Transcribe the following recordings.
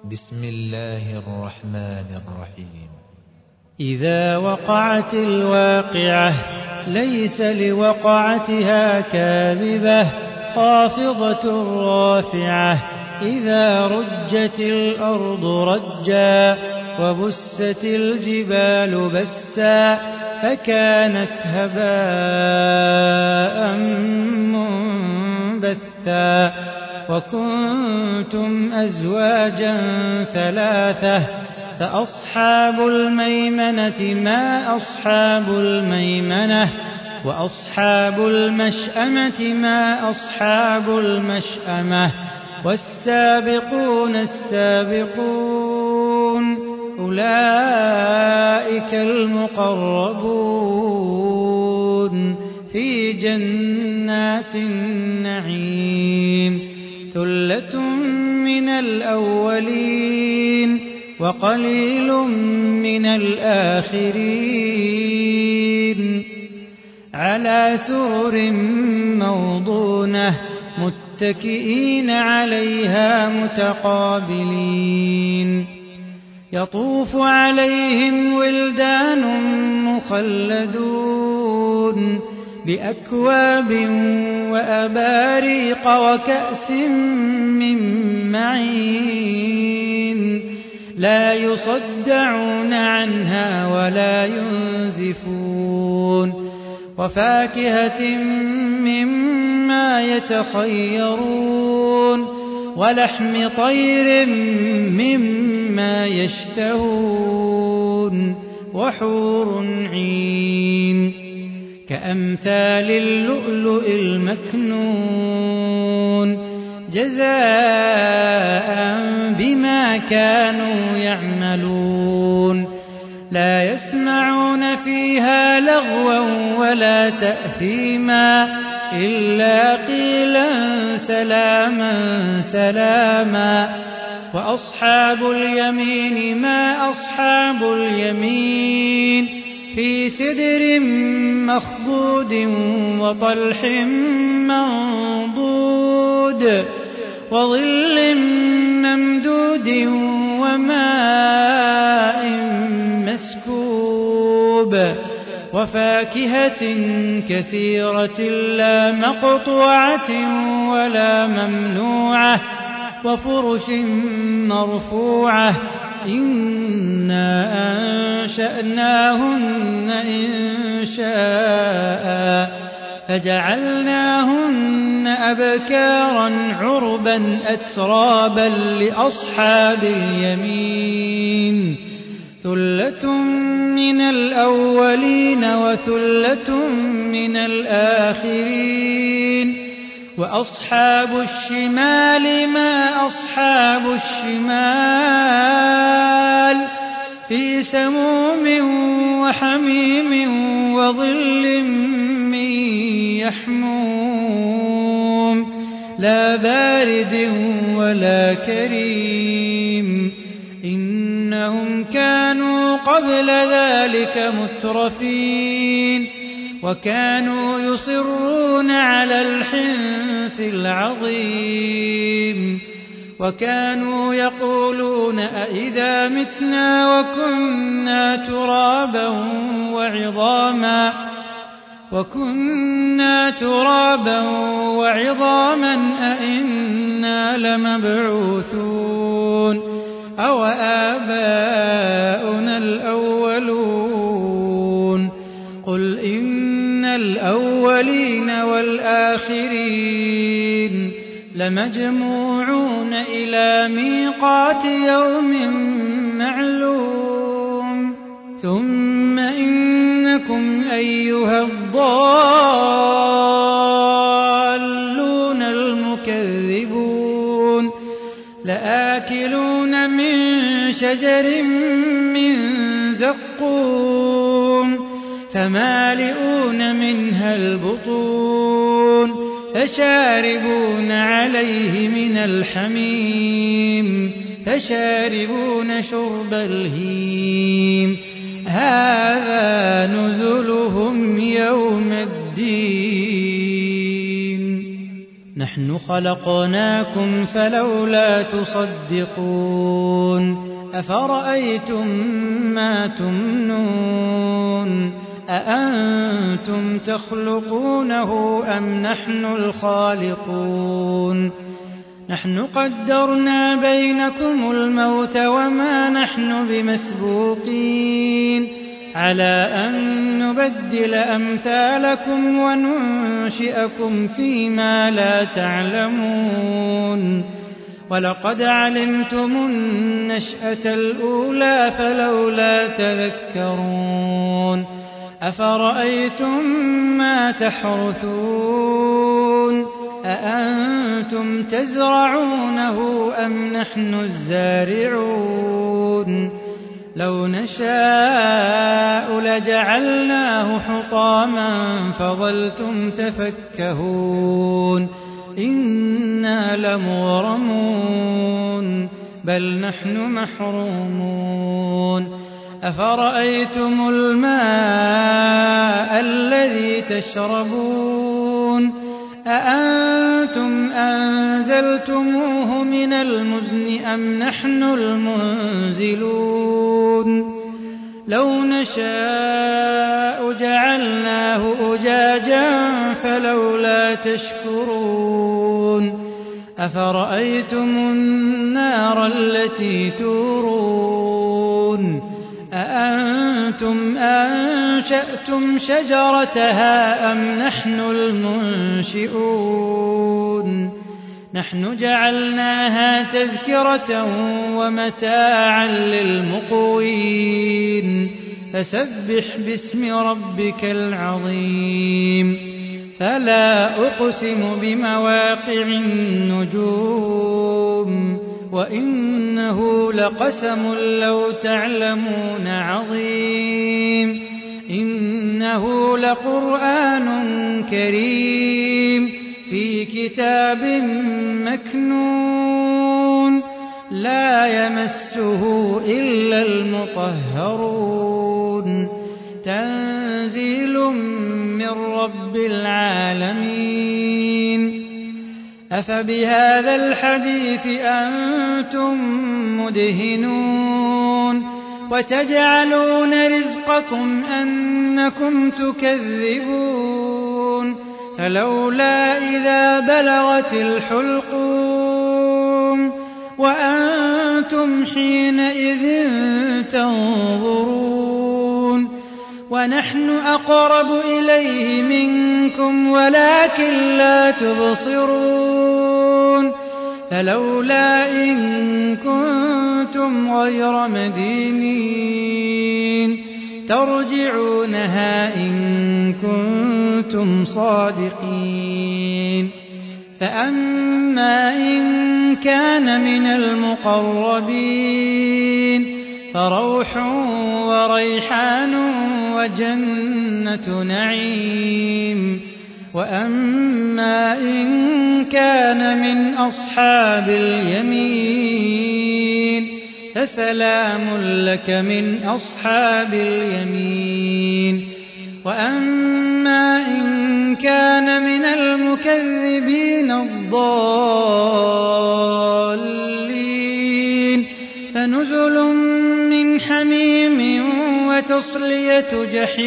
بسم الله الرحمن الرحيم. إذا وقعت الواقعة ليس لوقعتها كاذبة خافضة رافعة إذا رجت الأرض رجا وبست الجبال بسا فكانت هباء منبثا وكنتم أزواجا ثلاثة فأصحاب الميمنة ما أصحاب الميمنة وأصحاب المشأمة ما أصحاب المشأمة والسابقون السابقون أولئك المقربون في جنات النعيم ثلة من الأولين وقليل من الآخرين على سرر موضونة متكئين عليها متقابلين يطوف عليهم ولدان مخلدون بأكواب وأباريق وكأس من معين لا يصدعون عنها ولا ينزفون وفاكهة مما يتخيرون ولحم طير مما يشتهون وحور عين كأمثال اللؤلؤ المكنون جزاء بما كانوا يعملون لا يسمعون فيها لغوا ولا تأثيما إلا قيلا سلاما سلاما وأصحاب اليمين ما أصحاب اليمين في سدر مخضود وطلح منضود وظل ممدود وماء مسكوب وفاكهة كثيرة لا مقطوعة ولا ممنوعة وفرش مرفوعة إنا أنشأناهن إنشاء فجعلناهن أبكارا عربا أترابا لأصحاب اليمين ثلة من الأولين وثلة من الآخرين وأصحاب الشمال ما أصحاب الشمال في سموم وحميم وظل من يحموم لا بارد ولا كريم إنهم كانوا قبل ذلك مترفين وكانوا يصرون على الحنث العظيم وكانوا يقولون أئذا متنا وكنا ترابا وعظاما أئنا لمبعوثون أو آباؤنا الأولون قل إن الأولين والآخرين لمجموعون إلى ميقات يوم معلوم ثم إنكم أيها الضالون المكذبون لآكلون من شجر من زقوم فمالئون منها البطون فشاربون عليه من الحميم فشاربون شرب الهيم هذا نزلهم يوم الدين نحن خلقناكم فلولا تصدقون أفرأيتم ما تمنون أأنتم تخلقونه أم نحن الخالقون نحن قدرنا بينكم الموت وما نحن بمسبوقين على أن نبدل أمثالكم وننشئكم فيما لا تعلمون ولقد علمتم النشأة الأولى فلولا تذكرون أفرأيتم ما تحرثون أأنتم تزرعونه أم نحن الزارعون لو نشاء لجعلناه حطاما فظلتم تفكهون إنا لمغرمون بل نحن محرومون أفرأيتم الماء الذي تشربون أأنتم أنزلتموه من المزن أم نحن المنزلون لو نشاء جعلناه أجاجا فلولا تشكرون أفرأيتم النار التي تورون أأنتم أنشأتم شجرتها أم نحن المنشئون نحن جعلناها تذكرة ومتاعا للمقوين فسبح باسم ربك العظيم فلا أقسم بمواقع النجوم وإنه لقسم لو تعلمون عظيم إنه لقرآن كريم في كتاب مكنون لا يمسه إلا المطهرون تنزيل من رب العالمين أفبهذا الحديث أنتم مدهنون وتجعلون رزقكم أنكم تكذبون فلولا إذا بلغت الحلقوم وأنتم حينئذ تنظرون ونحن أقرب إليه منكم ولكن لا تبصرون فلولا إن كنتم غير مدينين ترجعونها إن كنتم صادقين فأما إن كان من المقربين فروح وريحان وجنة نعيم وأما إن كان من أصحاب اليمين فسلام لك من أصحاب اليمين وأما إن كان من المكذبين الضالين فنزل من حميم وتصلية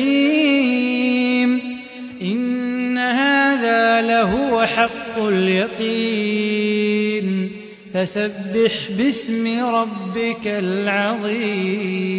جحيم إن هذا لهو حق اليقين فسبح باسم ربك العظيم